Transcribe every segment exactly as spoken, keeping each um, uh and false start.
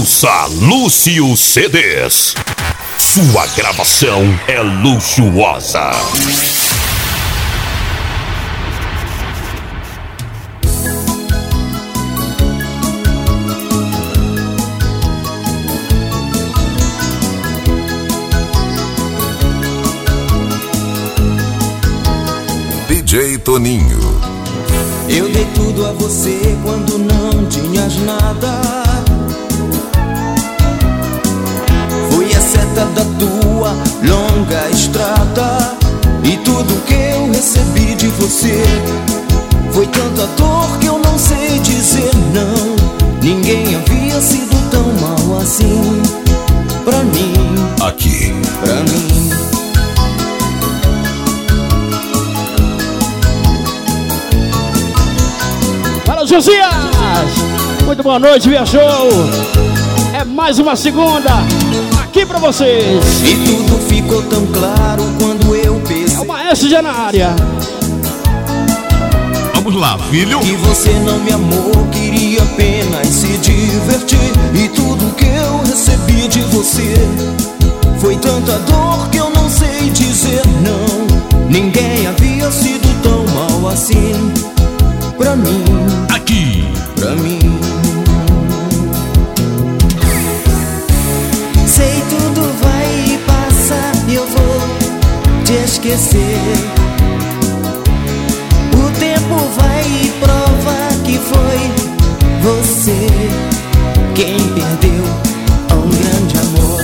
Ouça Lúcio C Ds. Sua gravação é luxuosa. D J Toninho. Eu dei tudo a você quando não tinhas nada. Fui a seta da tua longa estrada. E tudo que eu recebi de você foi tanta dor que eu não sei dizer não. Ninguém havia sido tão mal assim pra mim. Aqui, pra mim. Josias, muito boa noite, Via Show. É mais uma segunda aqui pra vocês. E tudo ficou tão claro quando eu pensei. É o Maestro já na área. Vamos lá, filho. Que você não me amou, queria apenas se divertir. E tudo que eu recebi de você foi tanta dor que eu não sei dizer não. Ninguém havia sido tão mal assim pra mim. Aqui, pra mim. Sei tudo vai passar e eu vou te esquecer. O tempo vai provar que foi você quem perdeu um grande amor.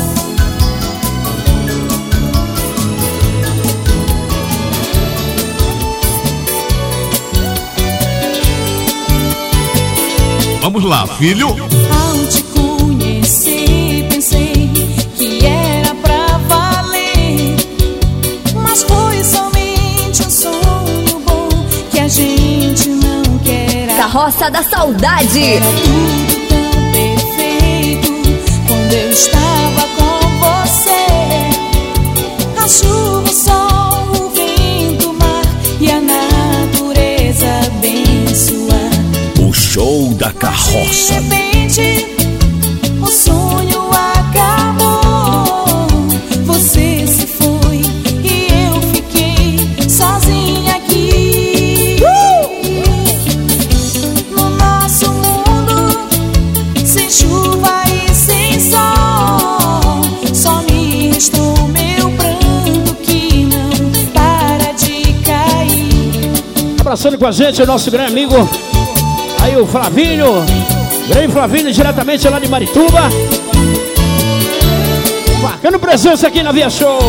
vamos lá, filho. Ao te conhecer, pensei que era pra valer, mas foi somente um sonho bom que a gente não quer. Carroça da Saudade. Era tudo tão perfeito quando eu estava com você. A chuva, o sol, o vento, o mar e a natureza abençoar. O show da carroça. De repente, o sonho acabou. Você se foi e eu fiquei sozinha aqui. Uh! No nosso mundo, sem chuva e sem sol, só me restou meu pranto que não para de cair. Abraçando com a gente o nosso grande amigo aí, o Flavinho, grande Flavinho, diretamente lá de Marituba, marcando presença aqui na Via Show.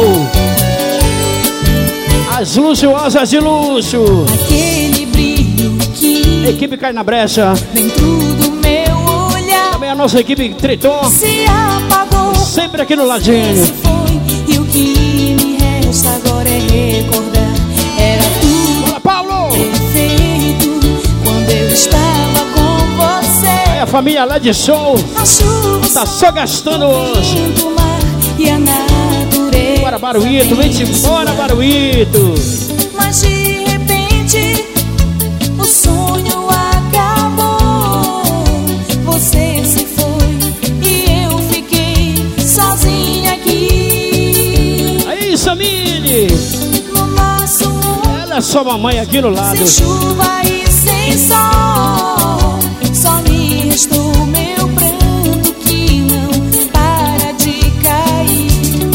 As luxuosas de luxo, Aquele brilho que equipe Cai na Brecha, dentro do meu olhar também a nossa equipe Triton, se apagou, sempre aqui no ladinho. se foi, e o que me resta agora é recordar. Era tudo Fala, Paulo! perfeito quando eu estava com você. Aí a família lá de show A chuva, tá só gastando hoje. o mar e a natureza. Bora, Baruíto, vem-te embora, Baruíto. Mas de repente o sonho acabou. Você se foi e eu fiquei sozinha aqui. Aí, Samine, No nosso mundo, ela é só mamãe aqui no lado. sem chuva e sem sol, só me restou meu pranto que não para de cair.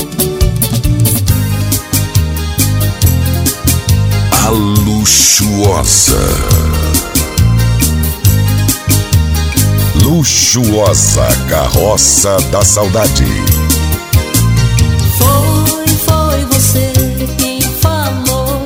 a luxuosa. Luxuosa Carroça da Saudade. Foi, foi você quem falou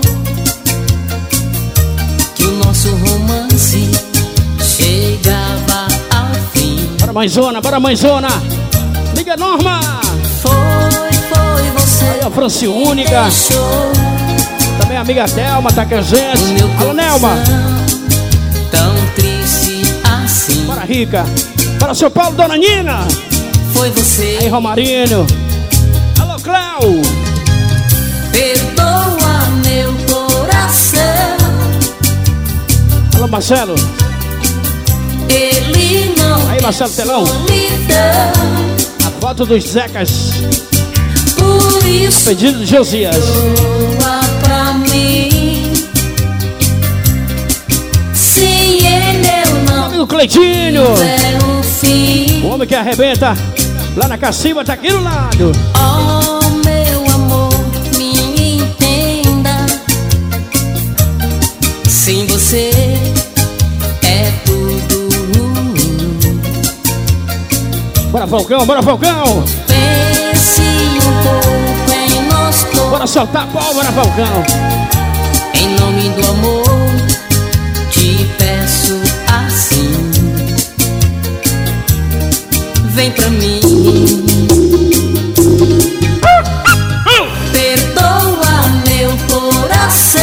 que o nosso romance chegava ao fim. Bora, mãezona, bora, mãezona. Liga, Norma. Foi, foi você Aí a Franciúnica, deixou também a amiga Thelma tá com a o gente. meu Alô, Nelma. coração tão triste assim. Bora, Rica. Para São Paulo, Dona Nina. Foi você, Aí, Romarinho. Alô, Cléo. perdoa meu coração. Alô, Marcelo. Ele não Aí, Marcelo Telão. solidão. A foto dos Zecas. Por isso Pedido de Josias. doa pra mim. Sem ele eu não Amigo Cleitinho. é o fim. O homem que arrebenta lá na Cacimba tá aqui do lado. Oh, meu amor, me entenda. Sem você é tudo ruim. Bora, Falcão, bora, Falcão. Pense um pouco em nós dois. Bora soltar a pólvora, Falcão. Em nome do amor, te peço assim. Vem pra mim. Perdoa meu coração.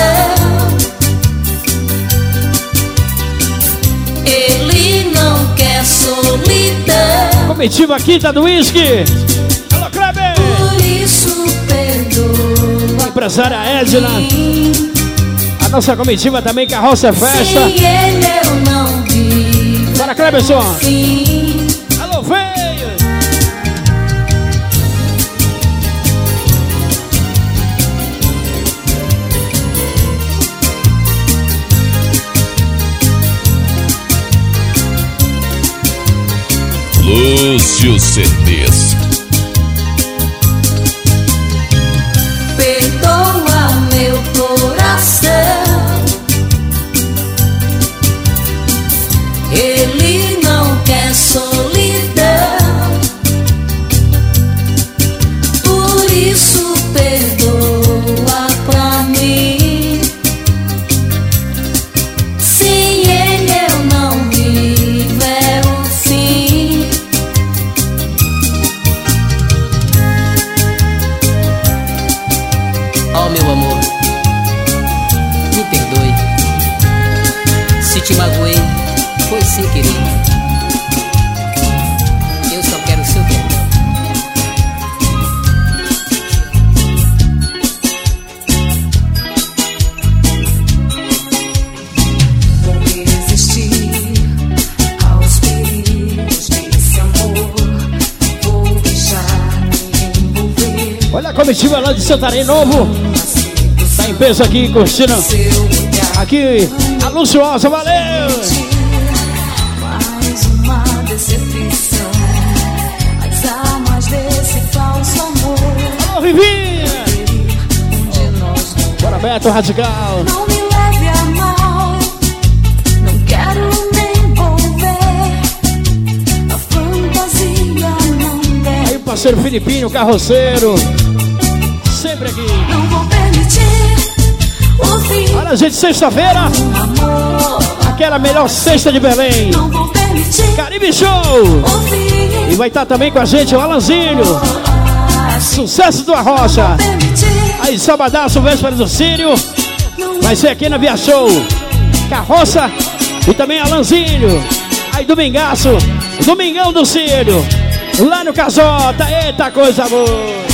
Ele não quer solidão. Comitiva Quinta do Whisky. Alô, Kleber. Por isso perdoa. A empresária Edna. A nossa comitiva também, Carroça Festa. Sem ele eu não vivo. Bora, Kleberson. Fim. Alô, veio. Lúcio C Ds. Perdoa meu coração. Ele não quer solidão. Por isso perdoa pra mim. Sem ele eu não vivo, é o fim. Oh, meu amor, me perdoe. Se te magoei, foi sem querer. Eu só quero o seu perdão. Vou resistir aos perigos desse amor. Vou deixar me envolver. Olha a comitiva lá de Santarém Novo. Tá em peso aqui, curtindo. Aqui, a Luxuosa, valeu! Mais uma decepção. As armas desse falso amor. Alô, Vivinha! Um de nós não. Bora, Beto Radical. Não me leve a mal. Não quero me envolver. A fantasia não deve. Aí o parceiro Filipinho, carroceiro. Sempre aqui. Não vou permitir o fim. Olha, gente, sexta-feira. Amor. Aquela melhor sexta de Belém. Não vou permitir Caribe Show. o fim. E vai estar também com a gente o Alanzinho. Sucesso do Arrocha. Permitir. Aí, sabadaço, véspera do Círio. Vai ser aqui na Via Show. Carroça e também Alanzinho. Aí, domingaço. Domingão do Círio. Lá no Casota. Eita, coisa boa.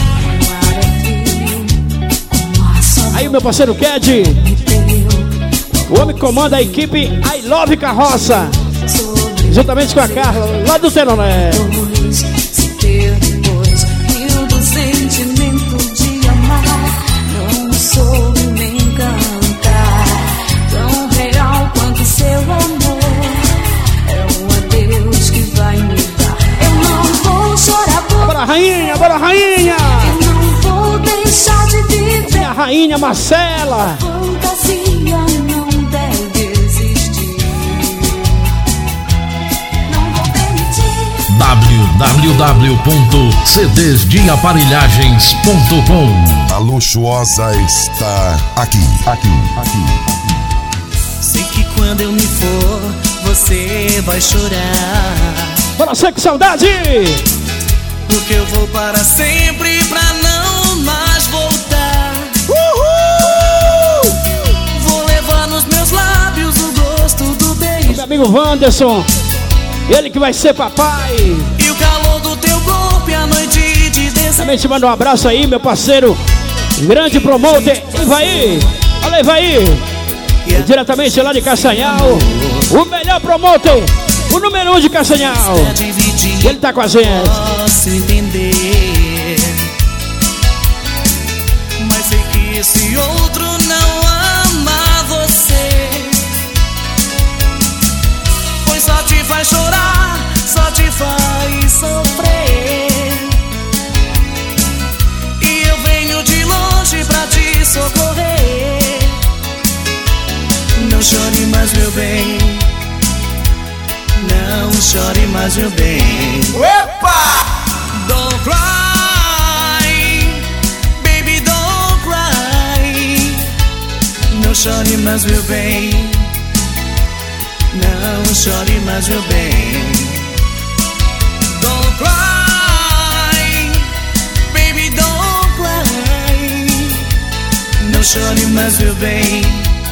Aí o meu parceiro Ked, o homem que comanda a equipe I Love Carroça, juntamente com a Carla, lá do Tenoné. Se ter depois rio do sentimento de amar, não soube me encantar. Tão real quanto seu amor, é um adeus que vai me dar. Eu não vou chorar por Bora, rainha, bora, rainha! eu não vou deixar de viver. Minha rainha Marcela. Fantasia não deve existir. Não vou permitir. w w w ponto c d s de aparelhagens ponto com. A Luxuosa está aqui, aqui, aqui. Sei que quando eu me for, você vai chorar. Bora, ser que saudade! Porque eu vou para sempre pra não mais voltar. Uhul! Vou levar nos meus lábios o gosto do beijo Meu amigo Wanderson, ele que vai ser papai. e o calor do teu corpo e a noite de desejo. Também te mando um abraço aí, meu parceiro, grande promoter, Ivaí. Olha, Ivaí, diretamente lá de Castanhal, o melhor promoter O número um de Castanhal. E ele tá com a gente. Posso entender, mas sei que esse outro não ama você, pois só te faz chorar, só te faz sofrer. E eu venho de longe pra te socorrer. Não chore mais, meu bem, não chore mais, meu bem. Opa! Don't cry, baby, don't cry. Não chore mais, meu bem, não chore mais, meu bem. Don't cry, baby, don't cry. Não chore mais, meu bem,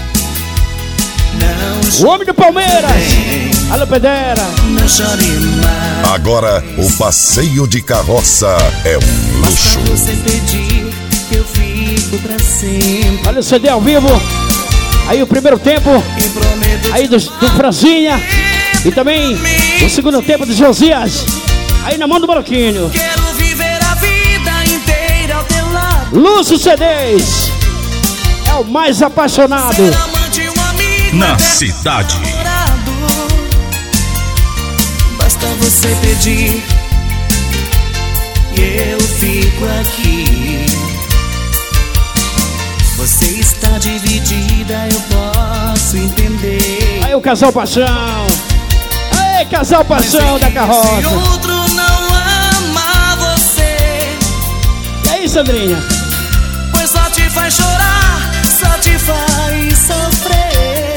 não chore. O homem do Palmeiras. Alô, Pedera. Não chore mais. Agora o passeio de carroça é um luxo. Basta você pedir que eu fico pra sempre. Olha o C D ao vivo. Aí o primeiro tempo. E prometo Aí do, do Franzinha. E também o segundo tempo do Josias. Aí na mão do Maluquinho. quero viver a vida inteira ao teu lado. Lúcio C Ds. É o mais apaixonado. Ser amante, um amigo Na eterno, cidade. namorado. Basta você pedir e eu fico aqui. Você está dividida, eu posso entender. Aí o Casal Paixão. Aí, Casal Paixão da Esse carroça. outro não ama você, E aí, Sandrinha? pois só te faz chorar, só te faz sofrer.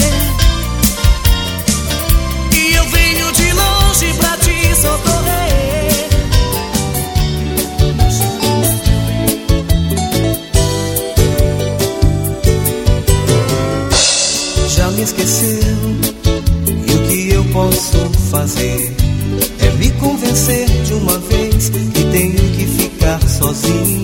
E eu venho de longe pra te socorrer. Já me esqueceu, e o que eu posso fazer é me convencer de uma vez que tenho que ficar sozinho.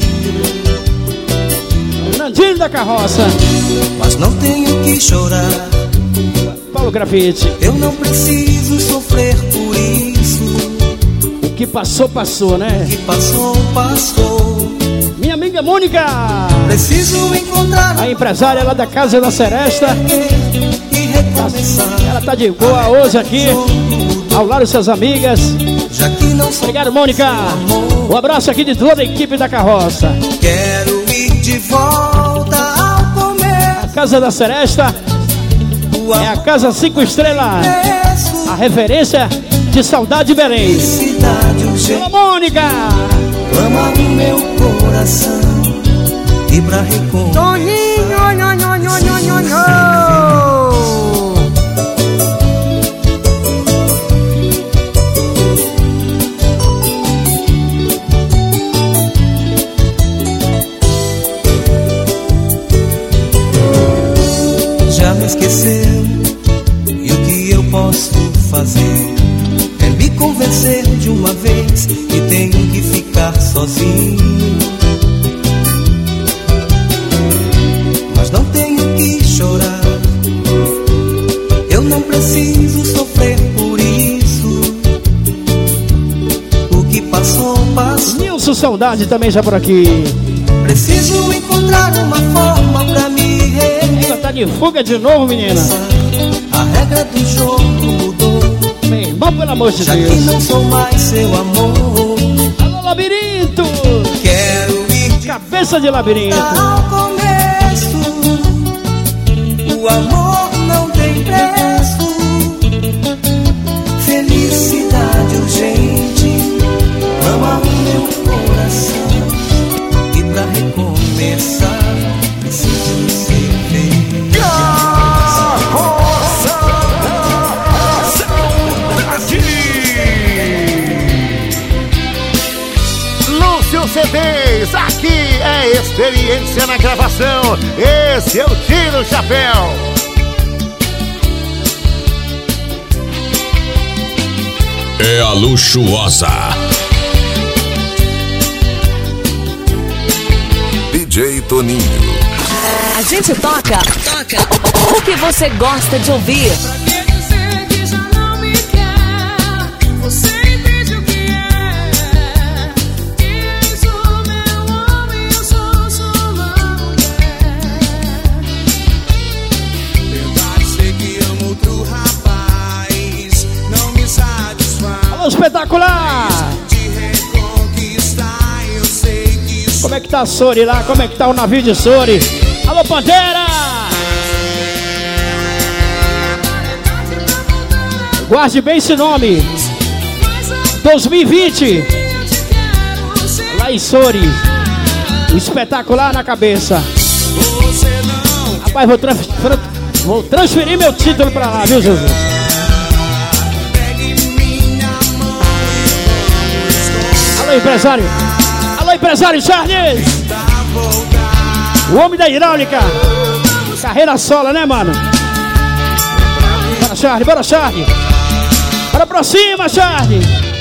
Nandinho da carroça. Mas não tenho que chorar, Paulo Grafite. eu não preciso sofrer por isso. O que passou, passou, né? O que passou, passou. Minha amiga Mônica. Preciso encontrar A empresária lá da Casa da Seresta. e recomeçar. Ela tá de boa hoje aqui. Ao lado de suas amigas. Já que não sou Obrigado, Mônica. Um abraço aqui de toda a equipe da carroça. quero ir de volta ao começo. Casa da Seresta O é a casa cinco estrelas. ameaço, A referência de Saudade Belém. cidade Alô, urgente. Mônica. Clama no meu coração e pra recomeçar. Já me esqueceu, e o que eu posso fazer é me convencer de uma vez que tenho que ficar sozinho. Mas não tenho que chorar, eu não preciso sofrer por isso. O que passou, passou. Nilson Saudade também já por aqui. Preciso encontrar uma forma pra me reerguer. Ela tá de fuga de novo, menina. A regra do jogo mudou, Meu irmão, pelo amor de já que Deus. não sou mais seu amor. Alô, Labirinto. Quero ir de Cabeça de Labirinto. ao começo. O amor não tem preço. Felicidade urgente ama o meu coração. E pra recomeçar preciso ser feliz. Lúcio C Ds, aqui é experiência na gravação. Esse eu tiro o chapéu. É a luxuosa. D J Toninho. A gente toca, toca o que você gosta de ouvir. Pra que dizer que já não me quer? é que tá a Sori lá? Como é que tá o navio de Sori? Alô, Pantera! Guarde bem esse nome. dois mil e vinte. Lá em Sori. O espetacular na cabeça. Rapaz, vou, trans vou transferir meu título pra lá, viu, Jesus? Alô, empresário. Alô, empresário Charles. O homem da hidráulica. Carreira solo, né, mano? Bora, Charles, bora, Charles. Bora pra cima, Charles.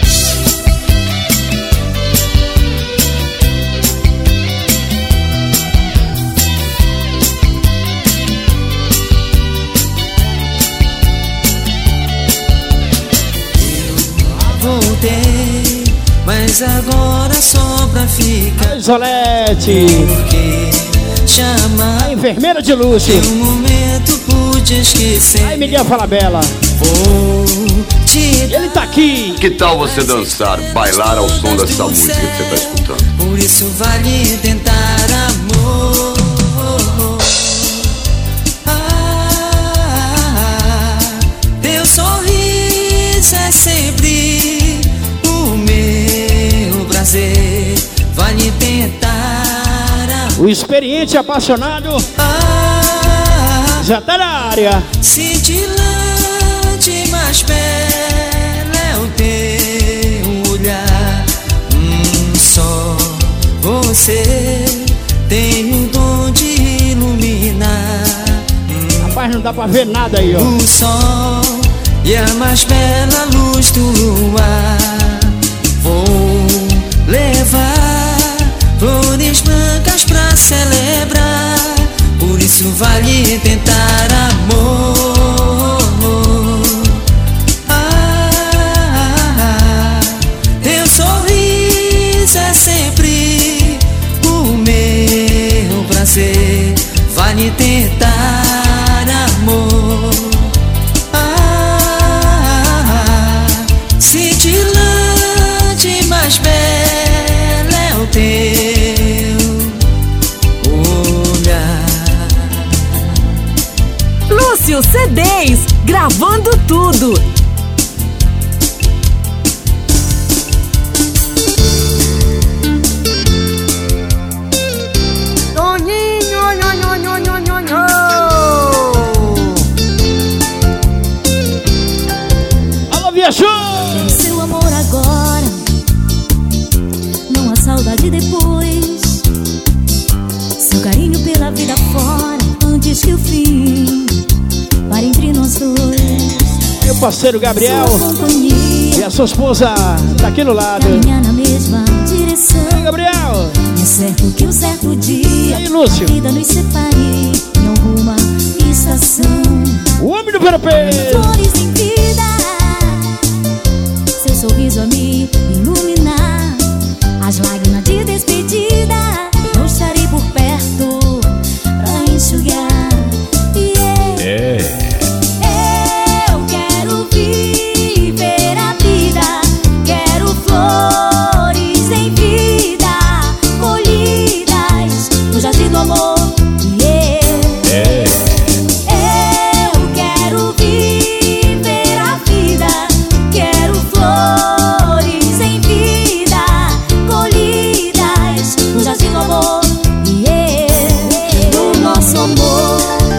Voltei, mas agora só pra ficar. Isolete. Porque chamar a enfermeira de luxo. Em um momento pude esquecer. Ai, Miguel Falabella. Vou te Ele tá aqui. Que tal você dançar, bailar ao som dessa música que você tá escutando? Por isso vale tentar amor. Ah, teu sorriso é sempre o meu prazer. Vale tentar amor. O experiente apaixonado ah, já tá na área. Cintilante, mais bela é o teu olhar. Hum, só você tem o dom de iluminar. Hum, rapaz, não dá pra ver nada aí, ó. O sol e a mais bela luz do luar. Vou levar flores brancas pra celebrar. Por isso vale tentar amor. Ah, teu sorriso é sempre o meu prazer. Vale tentar amor. Ah, cintilante, mais bela é o teu olhar. Lúcio C Ds, gravando tudo. Toninho, nho, nho, nho, nho, nho, nho. Alô, viajou! Tem seu amor agora, não há saudade depois. Seu carinho pela vida fora, antes que o fim pare entre nós dois. Meu parceiro Gabriel e a sua esposa tá aqui no lado. Caminhar na mesma direção. Ei, Gabriel! É certo que um certo dia aí, Lúcio? a vida nos separe em alguma estação. O homem do Verapê! Flores em vida, seu sorriso a me iluminar. As lágrimas de despedida, não estarei por perto pra enxugar. Yeah. É. Eu quero viver a vida, quero flores em vida, colhidas no jardim do amor. Yeah. É. Eu quero viver a vida, quero flores em vida, colhidas no jardim do amor. Yeah. No nosso amor.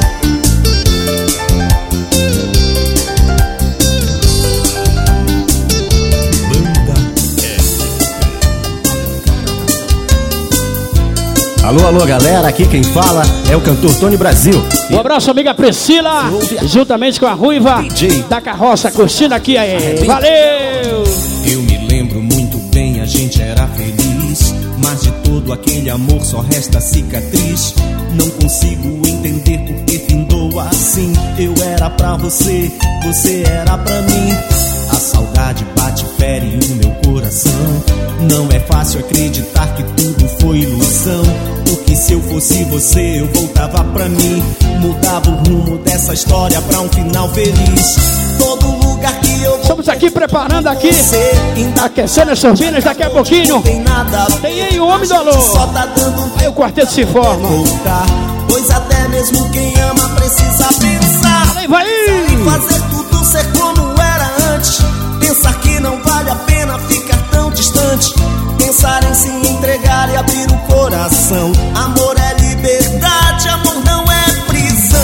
Alô, alô, galera, aqui quem fala é o cantor Tony Brasil. Um abraço, amiga Priscila, juntamente com a Ruiva D J da Carroça, curtindo aqui aí. Valeu! Eu me lembro muito bem, a gente era feliz, mas de todo aquele amor só resta cicatriz. Não consigo entender por que findou assim. Eu era pra você, você era pra mim. A saudade bate, fere o meu coração. Não é fácil acreditar que tudo foi ilusão, porque se eu fosse fosse você, eu voltava pra mim. Mudava o rumo dessa história pra um final feliz. Todo lugar que eu vou, estamos aqui preparando aqui, aquecendo as turbinas. Daqui a pouquinho tem nada. Tem aí o Homem do Alô. Só tá dando Aí o quarteto se forma. voltar, pois até mesmo quem ama precisa pensar. Aí vai! Em fazer tudo ser como era antes. Pensar que não vale a pena ficar tão distante. Pensar em se entregar e abrir o coração. Amor é liberdade, amor não é prisão.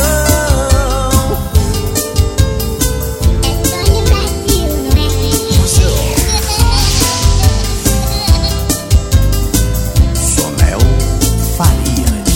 Sonel Farias.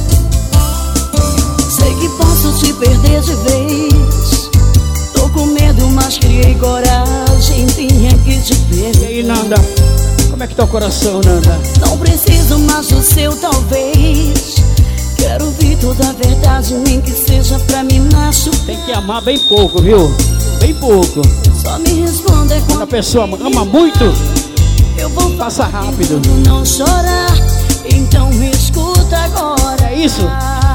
Sei que posso te perder de vez. Tô com medo, mas criei coragem. Tinha que te E perder. aí, Nanda? Como é que tá o coração, Nanda? Não preciso mais do seu talvez. Quero ouvir toda a verdade, nem que seja pra me machucar. Tem que amar bem pouco, viu? Bem pouco. Só me responda Quando a pessoa ama muito, eu vou passa rápido. não chorar. Então me escuta agora. É isso?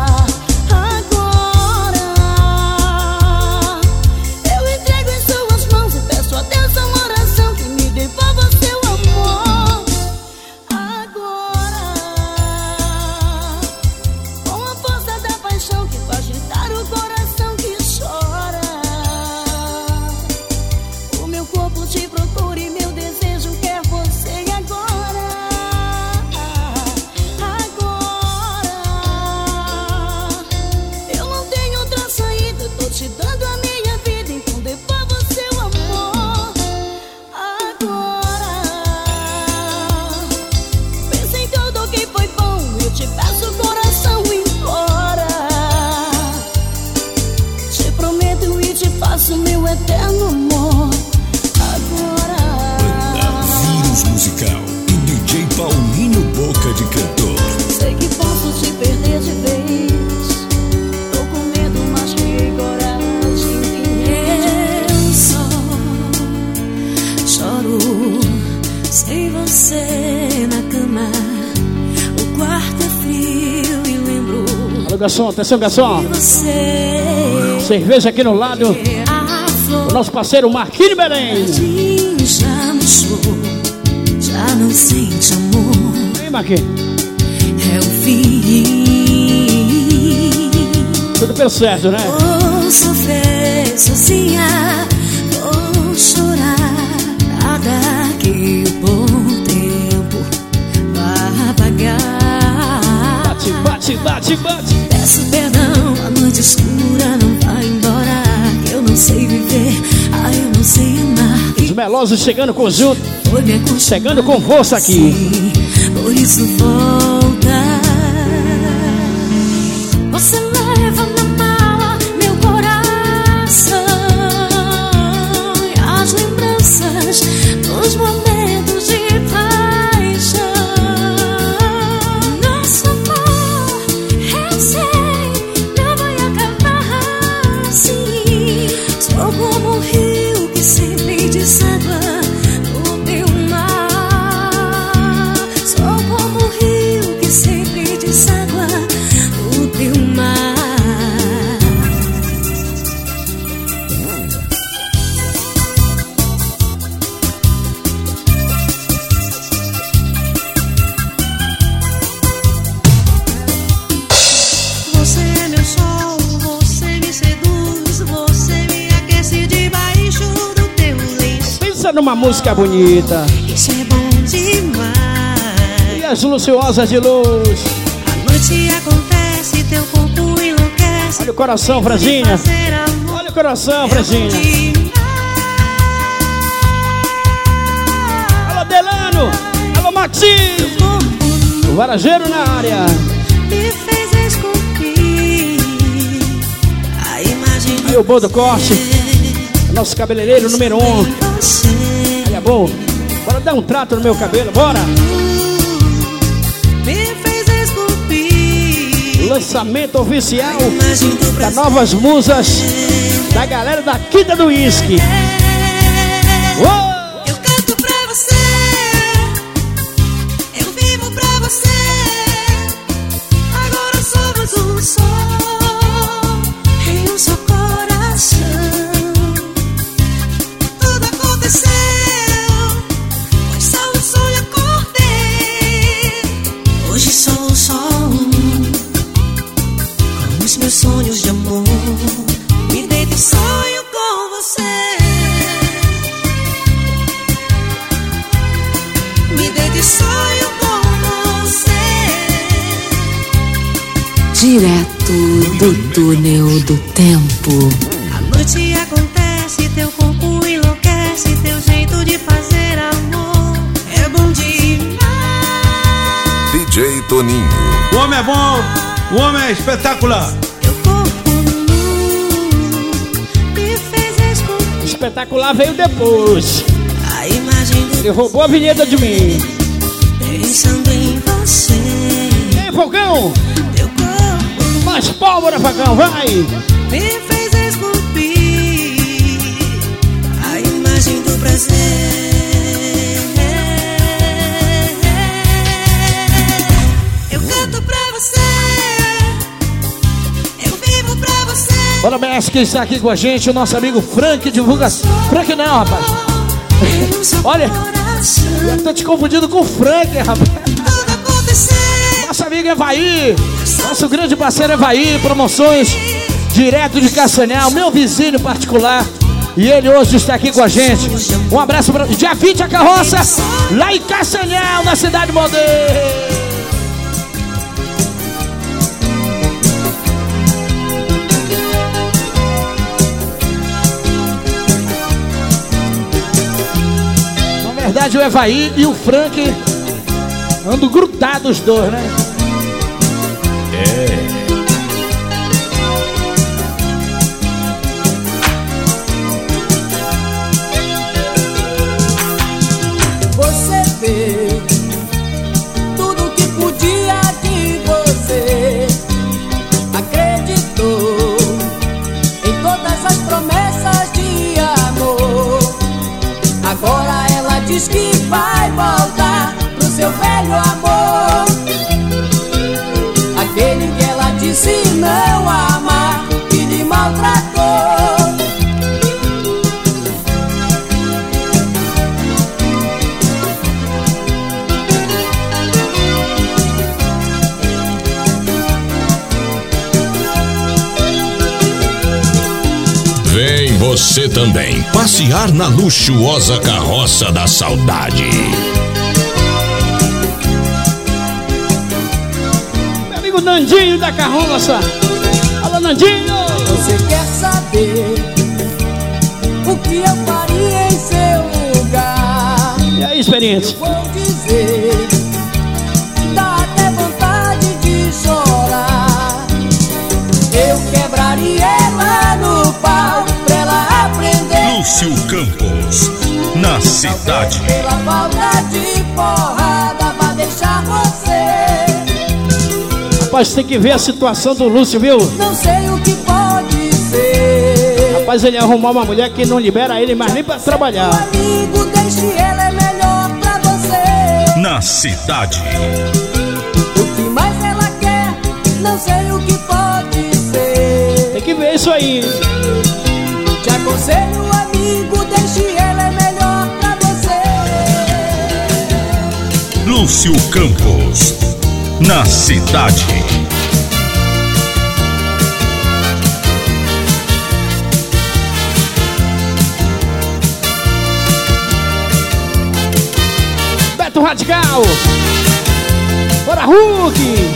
Agora eu entrego em suas mãos e peço a Deus uma oração que me devolva seu amor. Agora, com a força da paixão que faz gritar o coração que chora, o meu corpo te procura e meu desejo quer você agora. Agora, eu não tenho outra saída, tô te dando a minha vida, então devolva seu amor. Agora, pensa em tudo que foi bom, eu te peço o coração embora. Te prometo e te faço meu eterno amor. Agora, Vírus Musical e D J Paulinho Boca de Cantor. sei que posso te perder de vez. Tô com medo, mas criei coragem. Eu só choro sem você na cama. O quarto é frio e lembro Alô, garçom, atenção, garçom. de você. Cerveja aqui no lado. A flor O nosso parceiro Marquinhos Belém. já murchou, já não sente amor. Vem, Marquinhos. É o fim. Tudo pelo certo, né? Vou sofrer sozinha, vou chorar. Nada que o bom tempo vai apagar. Bate, bate, bate, bate. Peço perdão, a noite escura não vai embora. Eu não sei viver, ah, eu não sei amar. Os melosos chegando com junto. Foi me acostumar Chegando com força aqui. assim, por isso volta. Você leva na mala meu coração e as lembranças dos momentos de paixão. Nosso amor, eu sei, não vai acabar assim. Sou como um rio que sempre deságua no teu mar. Sou como um rio que sempre deságua no teu mar. Você é meu sol, você me seduz, você me aquece debaixo do teu lenço. Pensa numa música bonita. Isso é bom demais. E as luciosas de luz. A noite acontece, teu corpo enlouquece. Olha o coração, Franzinha. Fazer amor Olha o coração, é bom Franzinha. demais. Alô, Delano. Alô, Maxi. O Varageiro na área. Me fez esculpir a imagem Aí o bom do corte. Nosso cabeleireiro número um. de você. Aí é bom. Bora dar um trato no meu cabelo, bora. Me fez esculpir Lançamento oficial a imagem do das Brasil. novas musas da galera da Quinta do Whisky. Uou! Eu canto pra você, eu vivo pra você. Agora Hoje sou só um, com os meus sonhos de amor. Me deito e sonho com você. Me deito e sonho com você. Direto do túnel do tempo. A noite acontece, teu corpo enlouquece, teu jeito de fazer amor é bom demais. D J Toninho. O homem é bom, o homem é espetacular. Teu corpo nu me fez esculpir. Espetacular veio depois. A imagem do Ele roubou a vinheta de mim. pensando em você. Ei, Fogão! Teu corpo Mais pólvora, Fogão, vai! me fez esculpir a imagem do prazer. Eu canto pra você, eu vivo pra você. Parabéns quem está aqui com a gente, o nosso amigo Frank Divulgação. Frank não, rapaz. Olha, eu tô te confundindo com o Frank, rapaz. Nosso amigo Evaí, nosso grande parceiro Evaí, promoções direto de Castanhal, meu vizinho particular. E ele hoje está aqui com a gente. Um abraço para dia vinte a carroça, lá em Castanhal, na cidade moderna. Na verdade, o Evaí e o Frank andam grudados os dois, né? É. Você vê tudo que podia de você. Acreditou em todas as promessas de amor. Agora ela diz que vai voltar pro seu velho amor. Aquele que ela disse não amar, que lhe maltratou. Vem você também passear na luxuosa carroça da saudade. Meu amigo Nandinho da carroça. Alô, Nandinho! Você quer saber o que eu faria em seu lugar? E aí, experiente? Vou dizer, dá até vontade de chorar. Eu quebraria ela no pau pra ela aprender. Lúcio Campos, na cidade. Pela falta de porrada pra deixar você. Rapaz, tem que ver a situação do Lúcio, viu? Não sei o que pode ser. Rapaz, ele arrumou uma mulher que não libera ele mais nem pra trabalhar. Amigo, deixe ela, é melhor pra você. Na cidade. O que mais ela quer, não sei o que pode ser. Tem que ver isso aí. Te aconselho, amigo, deixe ela, é melhor pra você. Lúcio Campos, na cidade. Beto Radical. Bora, Hulk.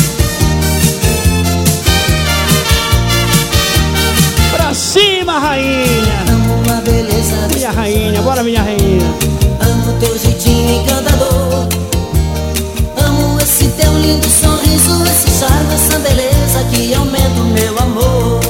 Pra cima, rainha. Amo a beleza, minha rainha, bora, minha rainha. Amo teu jeitinho encantador. Amo esse teu lindo sorriso, esse charme, essa beleza que aumenta o meu amor.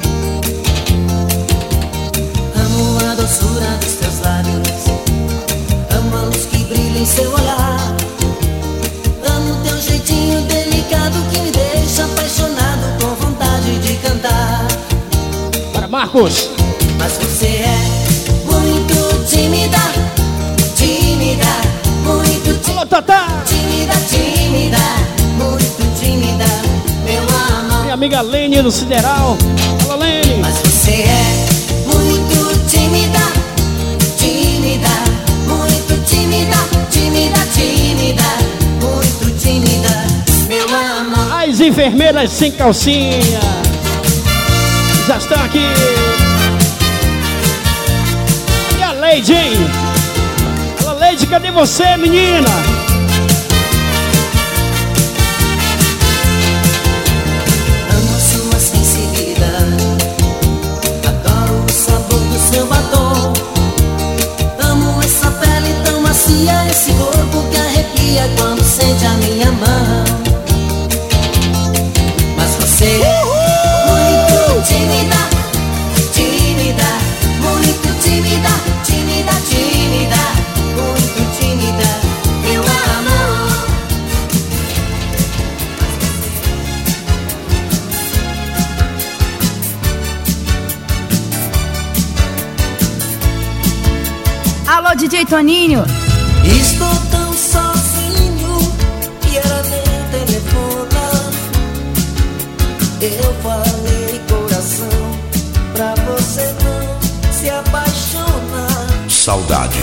Amo a doçura dos teus lábios. Amo a luz que brilha em seu olhar. Amo teu jeitinho delicado que me deixa apaixonado, com vontade de cantar. Para Marcos. Mas você é muito tímida, tímida, muito tímida. Alô, Tatá. Tímida, tímida, muito tímida, meu amor. Minha amiga Lene do Sideral. Alô, Lene. Mas você é muito tímida, tímida, muito tímida, tímida, tímida, muito tímida. As enfermeiras sem calcinha já estão aqui. E a Leide, hein? Fala, Leide, cadê você, menina? Amo sua sensibilidade, adoro o sabor do seu batom. Amo essa pele tão macia, esse corpo que arrepia quando sente a minha mão. Mas você é muito tímida, tímida, muito tímida, tímida, tímida, muito tímida, meu amor. Alô, D J Toninho. Estou tão sozinho e ela nem telefona. Eu falei coração pra você não se apaixonar. Saudade.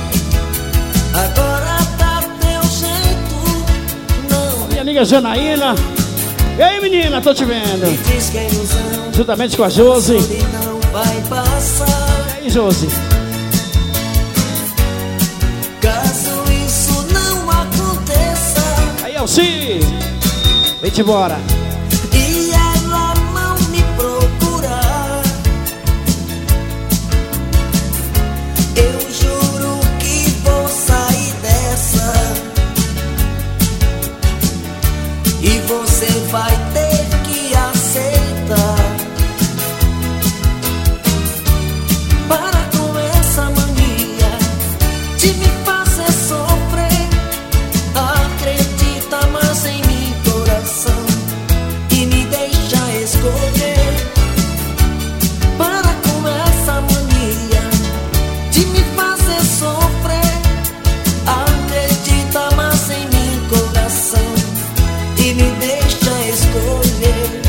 Agora tá teu jeito, não. Minha amiga Janaína. E aí, menina, tô te vendo. Me diz que é ilusão, Juntamente com a Josi. e não vai passar. E aí, Josi? Caso isso não aconteça, Aí, Alci. Vem-te embora. e ela não me procurar, eu juro que vou sair dessa, e você vai ter que aceitar. Para com essa mania de me fazer sofrer. Acredita mais em mim, coração, e me deixa escolher. Para com essa mania de me fazer sofrer. Acredita mais em mim, coração, e me deixa escolher.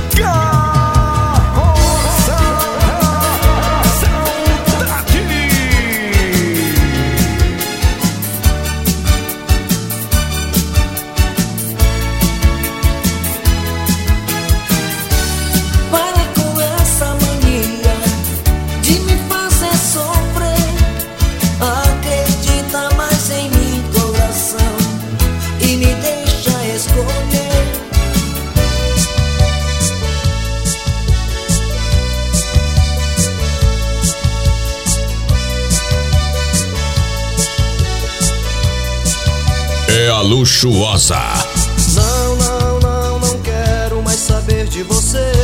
Para com essa mania de me fazer sofrer. Acredita mais em mim, coração, e me deixa escolher. É a luxuosa. Não, não, não, não quero mais saber de você.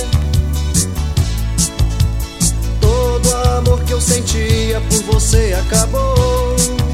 Todo amor que eu sentia por você acabou.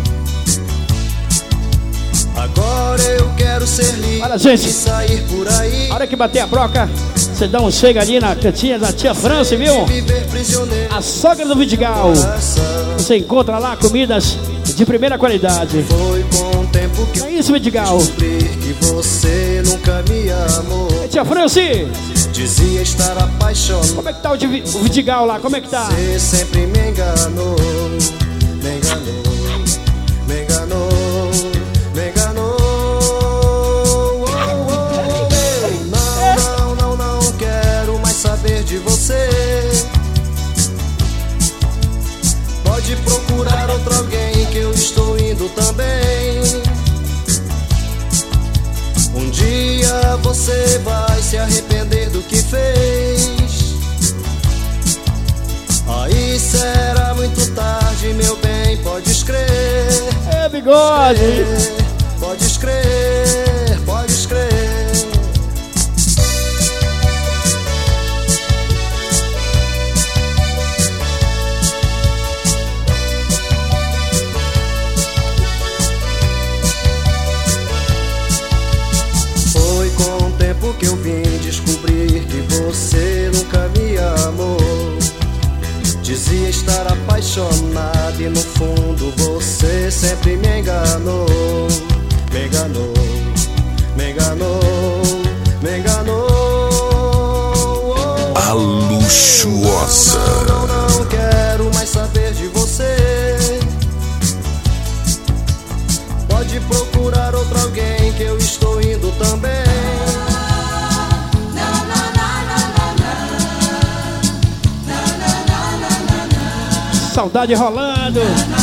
Agora eu quero ser livre. Olha, gente. E sair por aí. A hora que bater a broca, você dá um chega ali na cantinha da tia França, viu? Viver prisioneiro. A sogra do Vidigal. Coração. Você encontra lá comidas de primeira qualidade. Foi com o tempo que É isso, Vidigal. descobri que você nunca me amou. Ei, tia França, Dizia estar apaixonado. como é que tá o, Divi- o Vidigal lá? Como é que tá? Você sempre me enganou, me enganou, me enganou, me enganou. Oh, oh, oh. Eu não, não, não, não quero mais saber de você. Pode procurar outro alguém que eu estou indo também. Um dia você vai se arrepender do que fez. Aí será muito tarde, meu bem, podes crer. É, bigode. Podes crer, podes crer. Foi com o tempo que eu vim descobrir que você nunca me amou. Dizia estar apaixonado e no fundo você sempre me enganou. Me enganou, me enganou, me enganou. A luxuosa. Não, não, não quero mais saber de você. Pode procurar outro alguém que eu estou indo também. saudade rolando.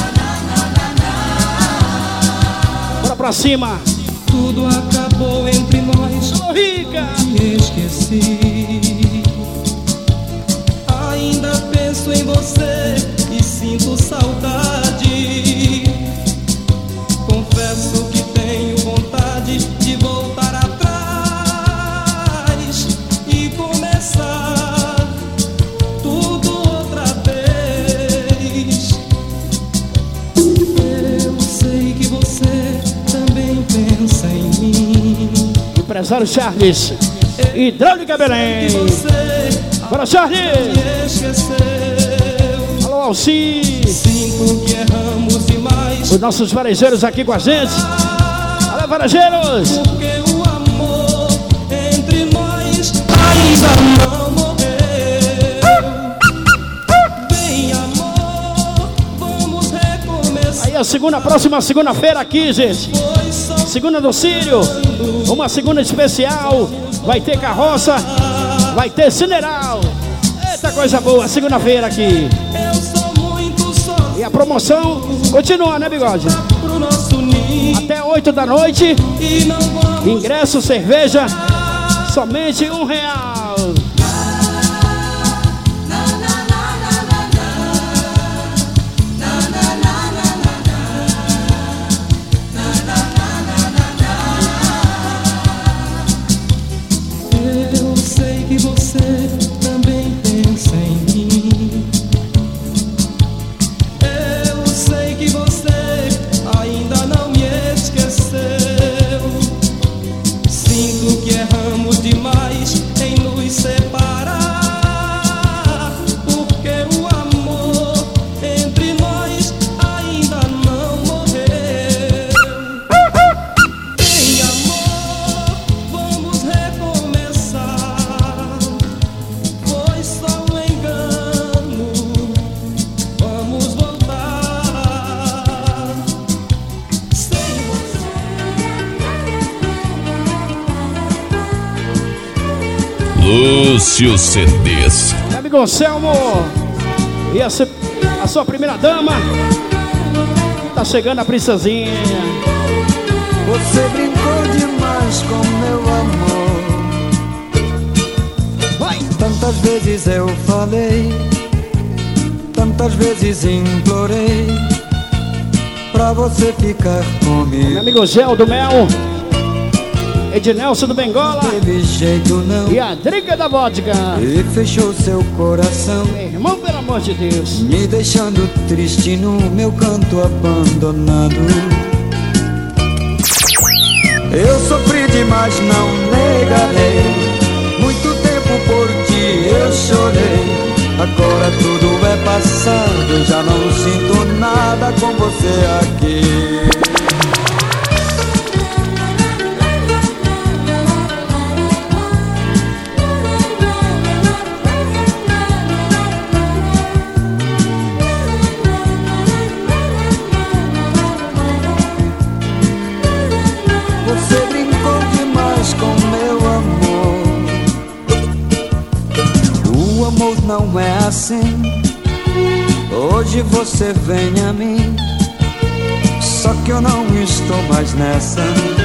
Bora pra cima. Tudo acabou entre nós. Alô, Rica. Me esqueci. Ainda penso em você e sinto saudade. Confesso que tenho vontade de voltar atrás e começar tudo outra vez. Eu sei que você também pensa em mim. Empresário Charles, Hidráulica Belém. Bora, Charles. Alô, Alci. Sinto que erramos demais. Os nossos varejeiros aqui com a gente. Alô, varejeiros. Porque o amor entre nós ainda não morreu. Vem, amor, vamos recomeçar. Aí a segunda, próxima segunda-feira aqui, gente. Segunda do Círio. Uma segunda especial. Vai ter carroça. Vai ter cineral. Eita coisa boa, segunda-feira aqui. E a promoção continua, né, Bigode? Até oito da noite. Ingresso, cerveja, somente um real. Eu sei que você também pensa em mim. Eu sei que você ainda não me esqueceu. Sinto que erramos demais em nos separar. Porque o amor entre nós ainda não morreu. Vem, amor, vamos recomeçar. Foi só um engano, vamos voltar. Sem Lúcio C Ds. Meu amigo Selmo. E a, se- a sua primeira dama. Tá chegando a princesinha. Você brincou demais com meu amor. Vai! Tantas vezes eu falei, tantas vezes implorei pra você ficar comigo. Meu amigo Gel do Mel. Ednelson do Bengola. Teve jeito não. E a Drica da Vodka. E fechou seu coração, Meu irmão, pelo amor de Deus. me deixando triste no meu canto abandonado. Eu sofri demais, não negarei. Muito tempo por ti eu chorei. Agora tudo é passado, já não sinto nada com você aqui. Você brincou demais com meu amor. O amor não é assim. Hoje você vem a mim, só que eu não estou mais nessa.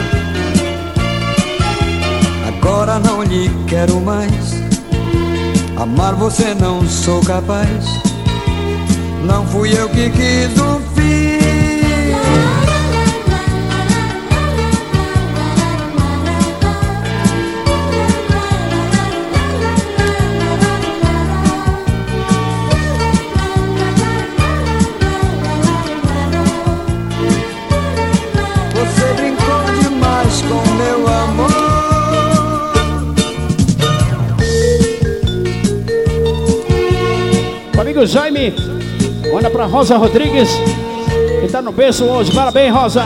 Agora não lhe quero mais. Amar você não sou capaz. Não fui eu que quis o fim. Você brincou demais com meu amor. O amigo Jaime. Manda pra Rosa Rodrigues, que tá no berço hoje. Parabéns, Rosa.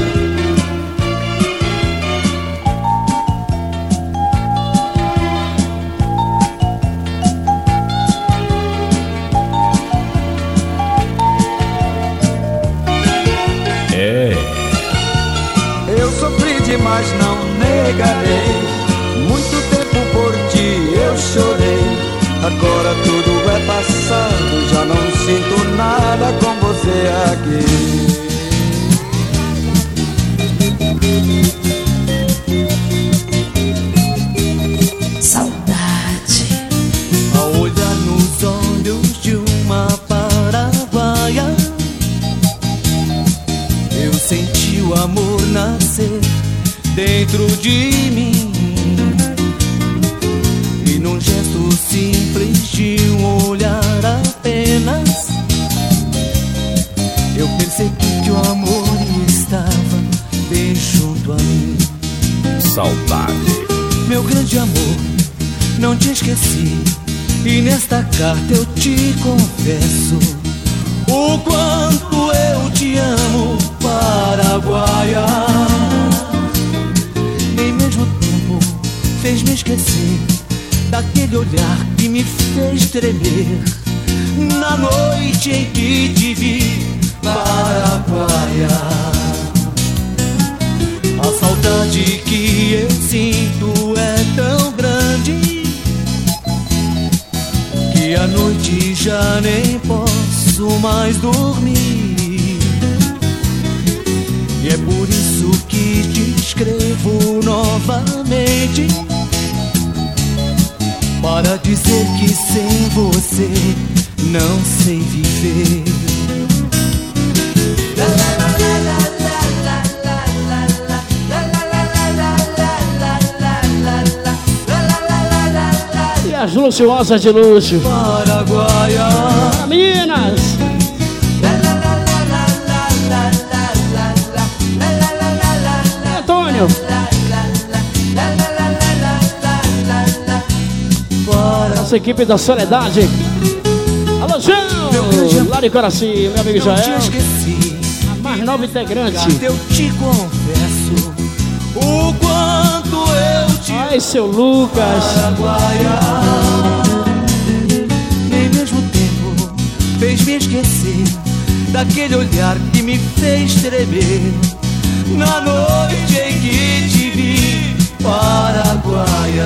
É. Eu sofri demais, não negarei. Muito tempo por ti eu chorei. Agora tudo é passado, já não sinto nada com você aqui. Saudade. Ao olhar nos olhos de uma paraguaia, eu senti o amor nascer dentro de mim. E num gesto simples de um olhar apenas, eu percebi que o amor estava bem junto a mim. Saudade. Meu grande amor, não te esqueci, e nesta carta eu te confesso o quanto eu te amo, Paraguaia. Nem mesmo o tempo fez-me esquecer daquele olhar que me fez tremer na noite em que te vi, Paraguaia. A saudade que eu sinto é tão grande que à noite já nem posso mais dormir. E é por isso que te escrevo novamente, para dizer que sem você não sei viver. E as luxuosas de luxo. Paraguaia. Meninas. Antônio. Nossa equipe da Soledade. Alô, João. Lá de Coraci, meu amigo Jael. A mais nova integrante. Eu te confesso o quanto eu te Ai, seu Lucas. Paraguaia. Nem mesmo tempo fez-me esquecer daquele olhar que me fez tremer na noite em que te vi, Paraguaia.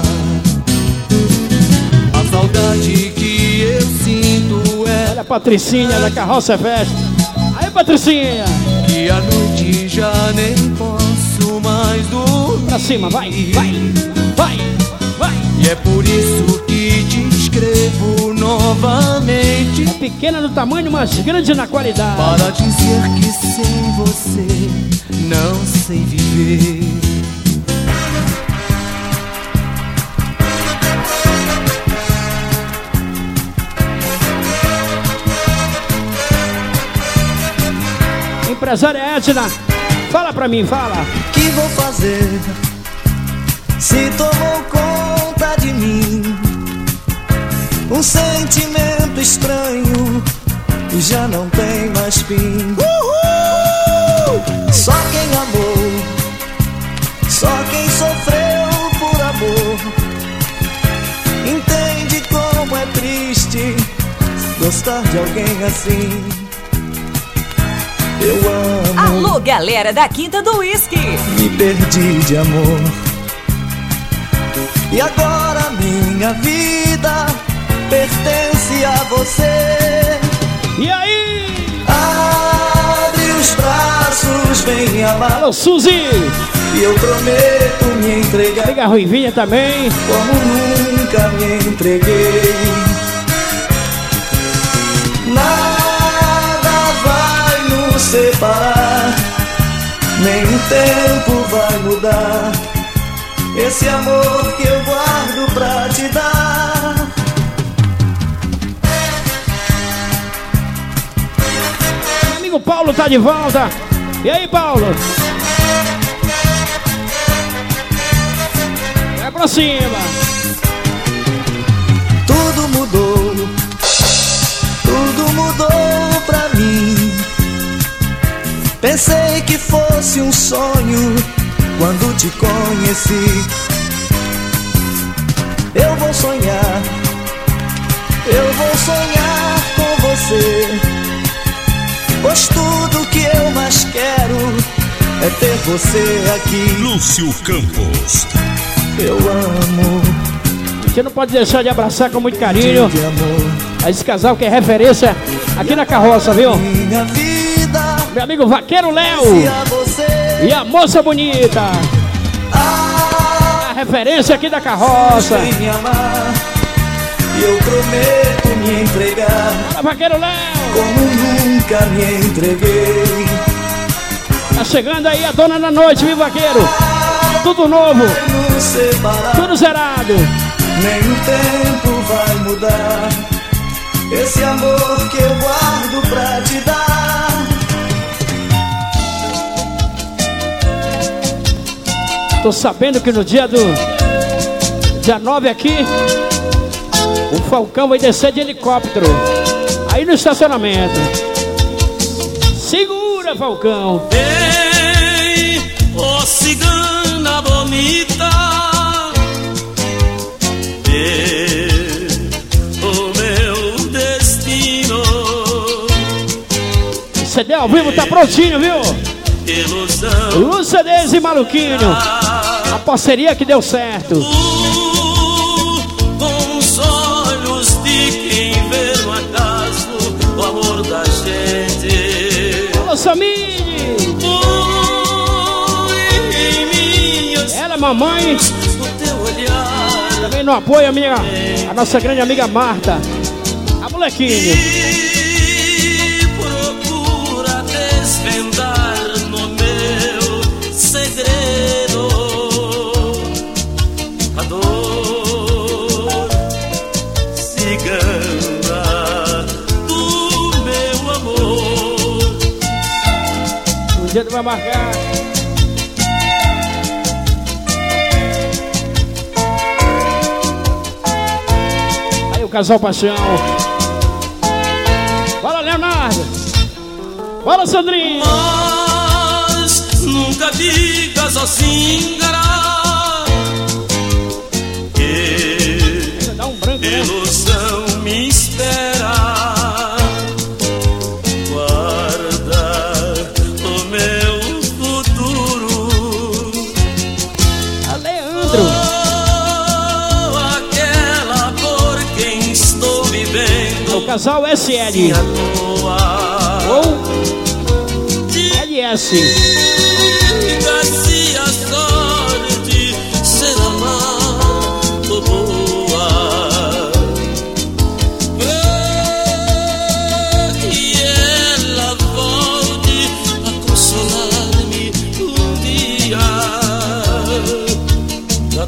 A saudade que eu sinto é... Olha a Patricinha da Carroça Festa. Aí, Patricinha. E à noite já nem posso mais dormir. Pra cima, vai, vai, vai, vai. E é por isso que te escrevo novamente, é pequena no tamanho, mas grande na qualidade, para dizer que sem você não sei viver. Empresária Edna, fala pra mim, fala. Que vou fazer se tomou conta de mim um sentimento estranho e já não tem mais fim. Uhul! Só quem amou, só quem sofreu por amor entende como é triste gostar de alguém assim. Eu amo. Alô, galera da Quinta do Whisky. Me perdi de amor e agora minha vida pertence a você. E aí? Abre os braços, vem amar. Alô, Suzy. E eu prometo me entregar. Pega a Ruivinha também. Como nunca me entreguei. Nada vai nos separar, nem o tempo vai mudar esse amor que eu guardo pra te dar. Meu amigo Paulo tá de volta. E aí, Paulo? Vai pra cima. Tudo mudou, tudo mudou pra mim. Pensei que fosse um sonho quando te conheci. Eu vou sonhar, eu vou sonhar com você, pois tudo que eu mais quero é ter você aqui. Lúcio Campos. Eu amo. Você não pode deixar de abraçar com muito carinho Esse casal que é referência aqui na carroça, viu? Meu amigo Vaqueiro Léo e a moça bonita. A referência aqui da carroça. E eu prometo me entregar. Bora, Vaqueiro Léo. Como nunca me entreguei. Tá chegando aí a dona da noite, viu, Vaqueiro? Tudo novo, tudo zerado. Nem o tempo vai mudar esse amor que eu guardo pra te dar. Tô sabendo que no dia do dia nove aqui o Falcão vai descer de helicóptero aí no estacionamento. Segura, Falcão. Ei, ô cigana bonita, vê o meu destino. C D ao vivo tá prontinho, viu? Ilusão. Lucidez e Maluquinho. A parceria que deu certo. Com os olhos de quem vê no acaso o amor da gente. Alô, Samir. Ela, mamãe. Também no apoio, amiga. A nossa grande amiga Marta. A molequinha. Procura desvendar no meu segredo a dor cigana do meu amor. Um dia tu vai marcar. Aí o casal paixão. Bora, Leonardo. Bora, Sandrinho. Mas nunca digas assim, gará, que dá um branco, ilusão, né? Me espera. Guarda o meu futuro. A Leandro. Oh, aquela por quem estou vivendo. O casal S L. Ou L S. Diga se a sorte será muito boa, pra que ela volte a consolar-me um dia da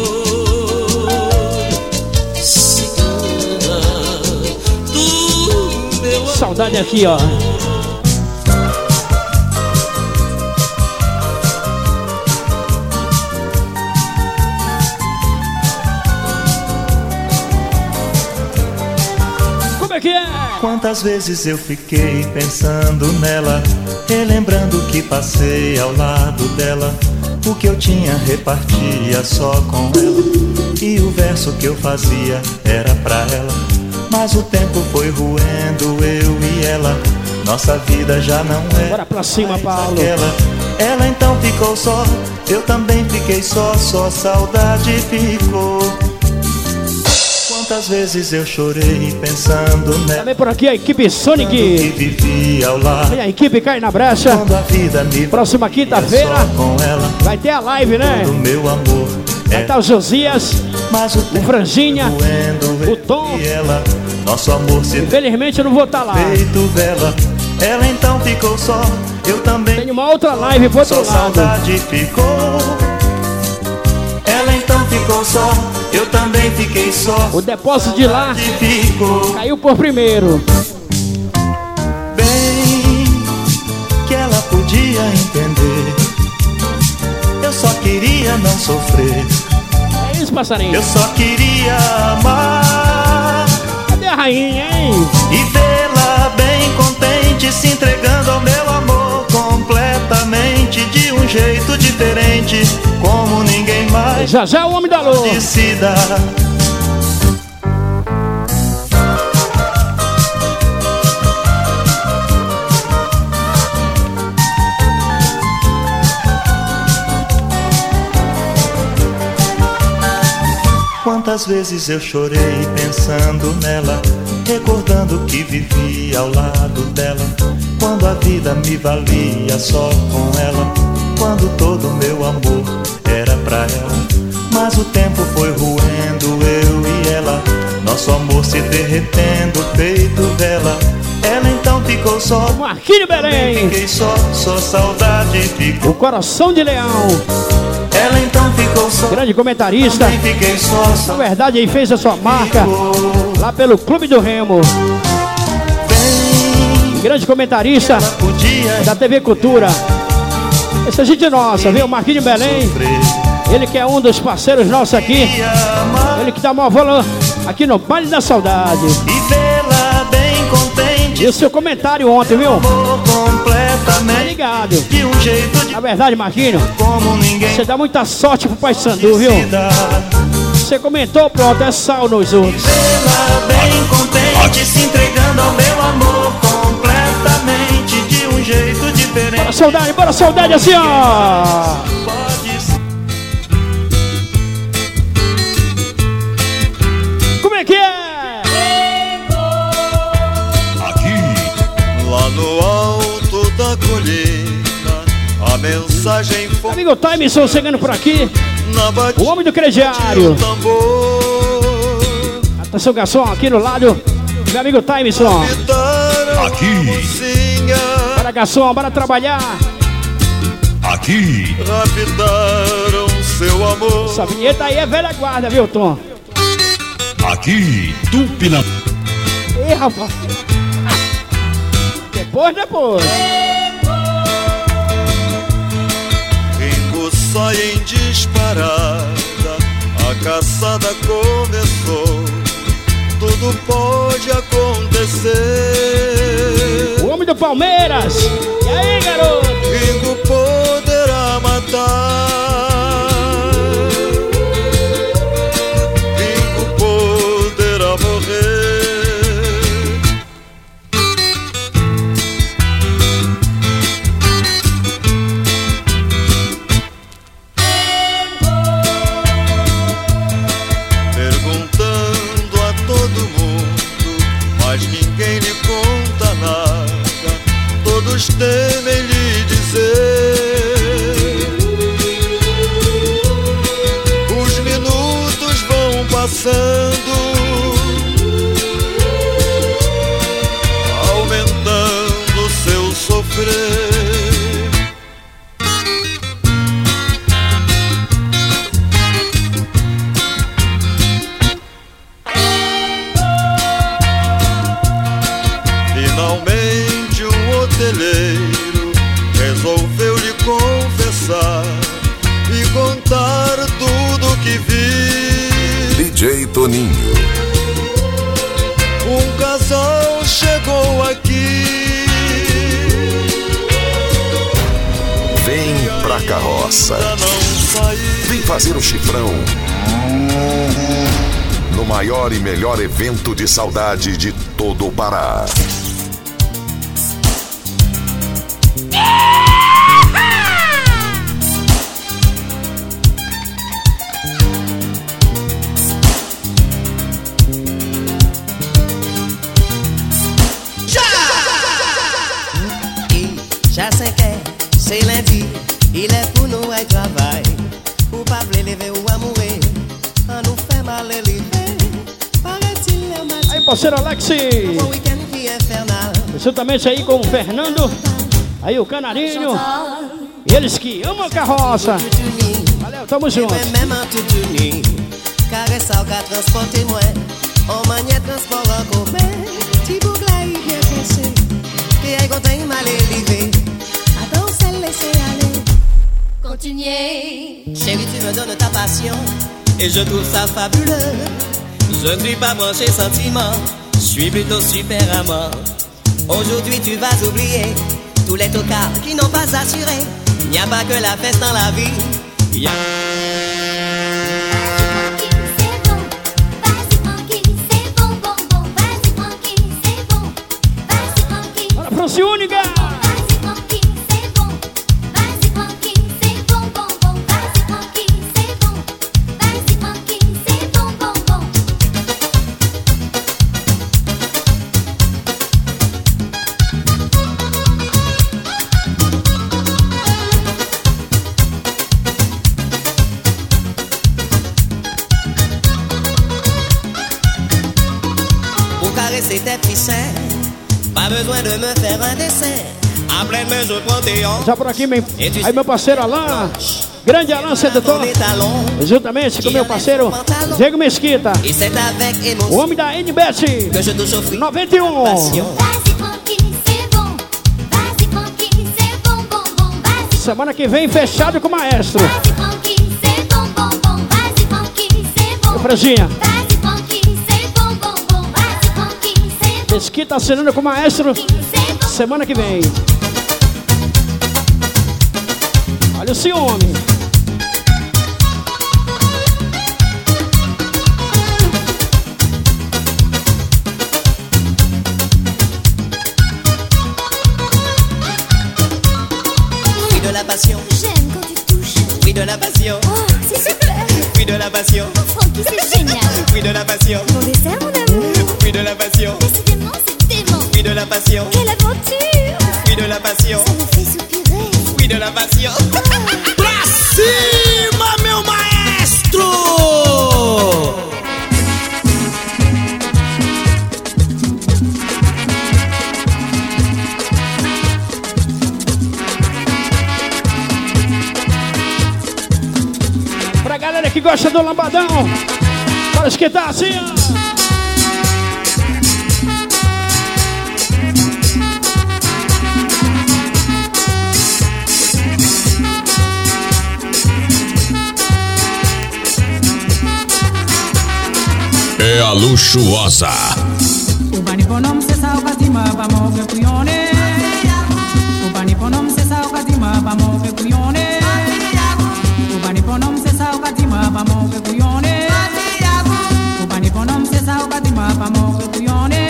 dor cigana do meu amor. Saudade aqui, ó. Quantas vezes eu fiquei pensando nela, relembrando que passei ao lado dela. O que eu tinha repartia só com ela, e o verso que eu fazia era pra ela. Mas o tempo foi roendo eu e ela, nossa vida já não é. Bora pra cima, Paulo. Aquela. Ela então ficou só, eu também fiquei só, só saudade ficou. Quantas vezes eu chorei pensando nela. Também por aqui a equipe Sonic. Que vivia ao lado. E a equipe Cai na Brecha. Quando a vida me próxima quinta-feira vai ter a live, né? Do meu amor. Vai estar o Josias, mas o, o Franjinha, o Tom. E ela, nosso amor se infelizmente eu não vou estar lá. Feito vela. Ela então ficou só, eu também. Tem uma outra live pro outro só lado. Saudade ficou. Ela então ficou só, eu também fiquei só. O depósito de lá ficou. Caiu por primeiro. Bem que ela podia entender, eu só queria não sofrer. É isso, passarinho. Eu só queria amar. Cadê a rainha, hein? E vê-la bem contente, se entregando ao meu amor completamente, de um jeito diferente, como ninguém mais. Já já o homem da lua. Decida. Quantas vezes eu chorei pensando nela, recordando que vivi ao lado dela, quando a vida me valia só com ela, quando todo meu amor era pra ela. Mas o tempo foi roendo eu e ela, nosso amor se derretendo, feito vela. Ela então ficou só, Marquinho Belém, fiquei só, só saudade ficou. O coração de leão. Ela então ficou só, grande comentarista. Fiquei só, só. Na verdade ele fez a sua marca ficou lá pelo Clube do Remo. Bem, grande comentarista podia da T V Cultura. Essa é gente nossa, viu? Marquinho Belém. Ele que é um dos parceiros nossos aqui. Ele que dá maior valor aqui no Baile da Saudade. E vê-la bem contente. E o seu comentário ontem, viu? Completamente. Tá ligado. De um jeito de... Na verdade, Marquinho, como ninguém. Você dá muita sorte pro Pai Sandu, viu? Você comentou, pronto, é sal nos outros. Vê-la bem contente, se entregando ao meu amor completamente, de um jeito diferente. Bora saudade, bora saudade assim, ó. Como é que é? Aqui, lá no alto da colina, a mensagem foi. Amigo Timeson chegando por aqui. O homem do crediário. Atenção, garçom, aqui no lado. Meu amigo Timeson. Aqui. Bora, garçom, bora trabalhar. Aqui. Rapidaram seu amor. Essa vinheta aí é velha guarda, viu, Tom? Aqui, Tupina. Ei, rapaz. Depois, depois. Ringo sai em disparada, a caçada começou. Tudo pode acontecer. O homem do Palmeiras. E aí, garoto? Ringo poderá matar. Temem lhe dizer. Os minutos vão passando, aumentando seu sofrer. Finalmente um hoteleiro resolveu lhe confessar e contar tudo que vi. D J Toninho. Um casal chegou aqui. Vem pra carroça. Vem fazer o chifrão. No maior e melhor evento de saudade de todo o Pará. Já sei que c'est lundi, il est pour nous à travail. Pour pas lever ou amourer, à nous faire mal élever. Paraît-il le matin. Aí, parceiro Alexi. Um weekend que é infernal. Juntamente aí com o Fernando. Aí o Canarinho. E eles que amam a carroça. Valeu, tamo junto. Même en toute nuit, caresse au cas transporter moi. En manière transport en commun. Petit boucle là, il bien pensé. Et elle contient mal élevé. Attends, c'est laisser aller. Continuez. Chérie, tu me donnes ta passion. Et je trouve ça fabuleux. Je ne suis pas branché sentiment. Je suis plutôt super amant. Aujourd'hui, tu vas oublier tous les tocards qui n'ont pas assuré. Il n'y a pas que la fête dans la vie. Il y a... Única. caresser tes frissons. Pas besoin de me faire un dessin. À pleine main je prends tes hanches. Já por aqui, meu, aí meu parceiro Alain, grande Alain Sedutor, juntamente com meu parceiro Diego Mesquita, o homem da N B S noventa e um. Semana que vem fechado com o maestro. E Franzinha, Mesquita assinando com o maestro semana que vem. Olha o ciúme. Fruit de la passion. J'aime quand tu touches. Fruit de la passion. Oh, c'est super. Fruit de la passion. Francky, c'est génial. Fruit de la passion. Mon dessert, mon amour. Fruit de la passion. Décidément, c'est dément. Fruit de la passion. Quelle aventure. Fruit de la passion. Ça me fait soupirer. Fruit de la passion. Pra cima, meu maestro! Pra galera que gosta do lambadão, para esquentar assim, ó. É a luxuosa. Ubaniponom se sauka tima vamo ke kuyone. Ubaniponom se sauka tima vamo ke kuyone. Ubaniponom se sauka tima vamo ke kuyone. Ubaniponom se sauka tima vamo ke kuyone.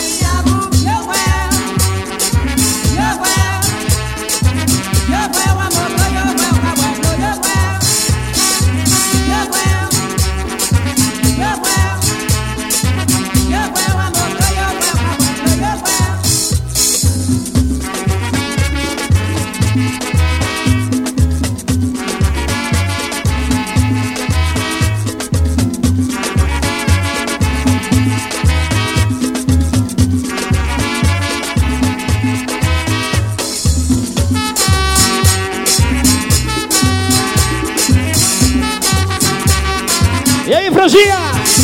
Franzinha!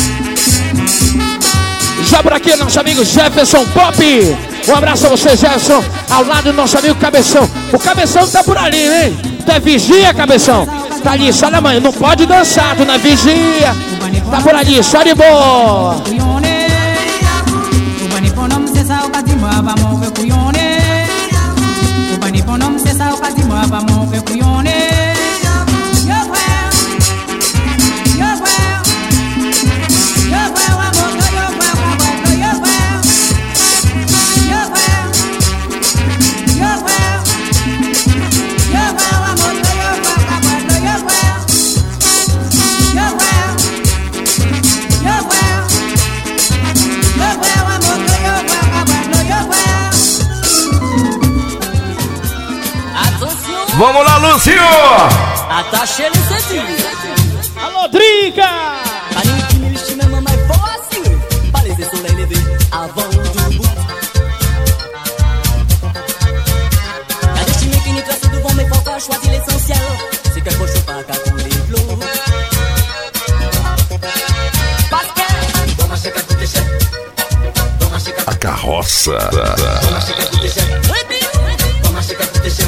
Já por aqui, nosso amigo Jefferson Pop. Um abraço a você, Jefferson, ao lado do nosso amigo Cabeção. O Cabeção tá por ali, hein? Tu é vigia, Cabeção? Tá ali, só na manhã. Não pode dançar, tu não é vigia. Tá por ali, só de boa. Vamos lá, Lúcio! Attaché les ceintures. Alô, Drica! Panique, mille chemins, maman, il faut assurer. Pas laisser le soleil lever avant du bout. Y'a des chimères qui nous tracent devant, mais faut pas choisir l'essentiel. C'est quelque chose pas qu'à couler de l'eau. Parce que dans ma chèque à coûter cher. Dans ma chèque à A carroça. Dans ma chèque à coûter cher. Dans ma chèque à coûter cher.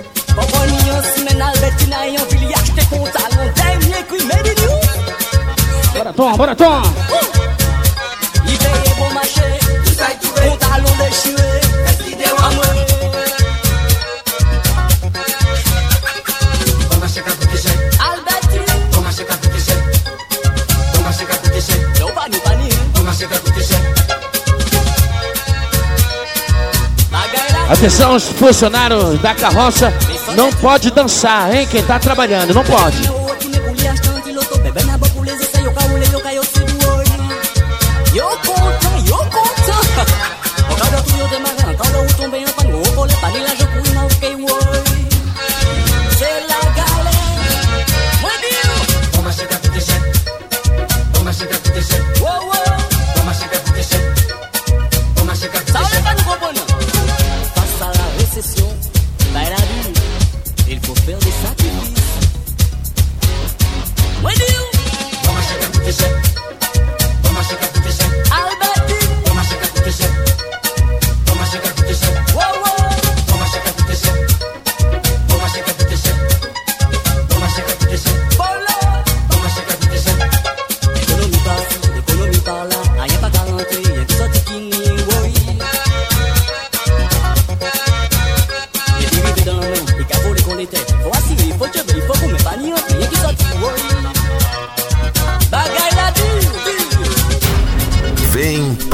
Bora, Tom, bora, Tom! Atenção, os funcionários da carroça não pode dançar, hein? Quem tá trabalhando, não pode.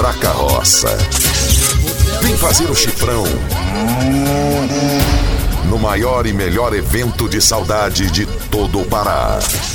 pra carroça. Vem fazer o chifrão no maior e melhor evento de saudade de todo o Pará.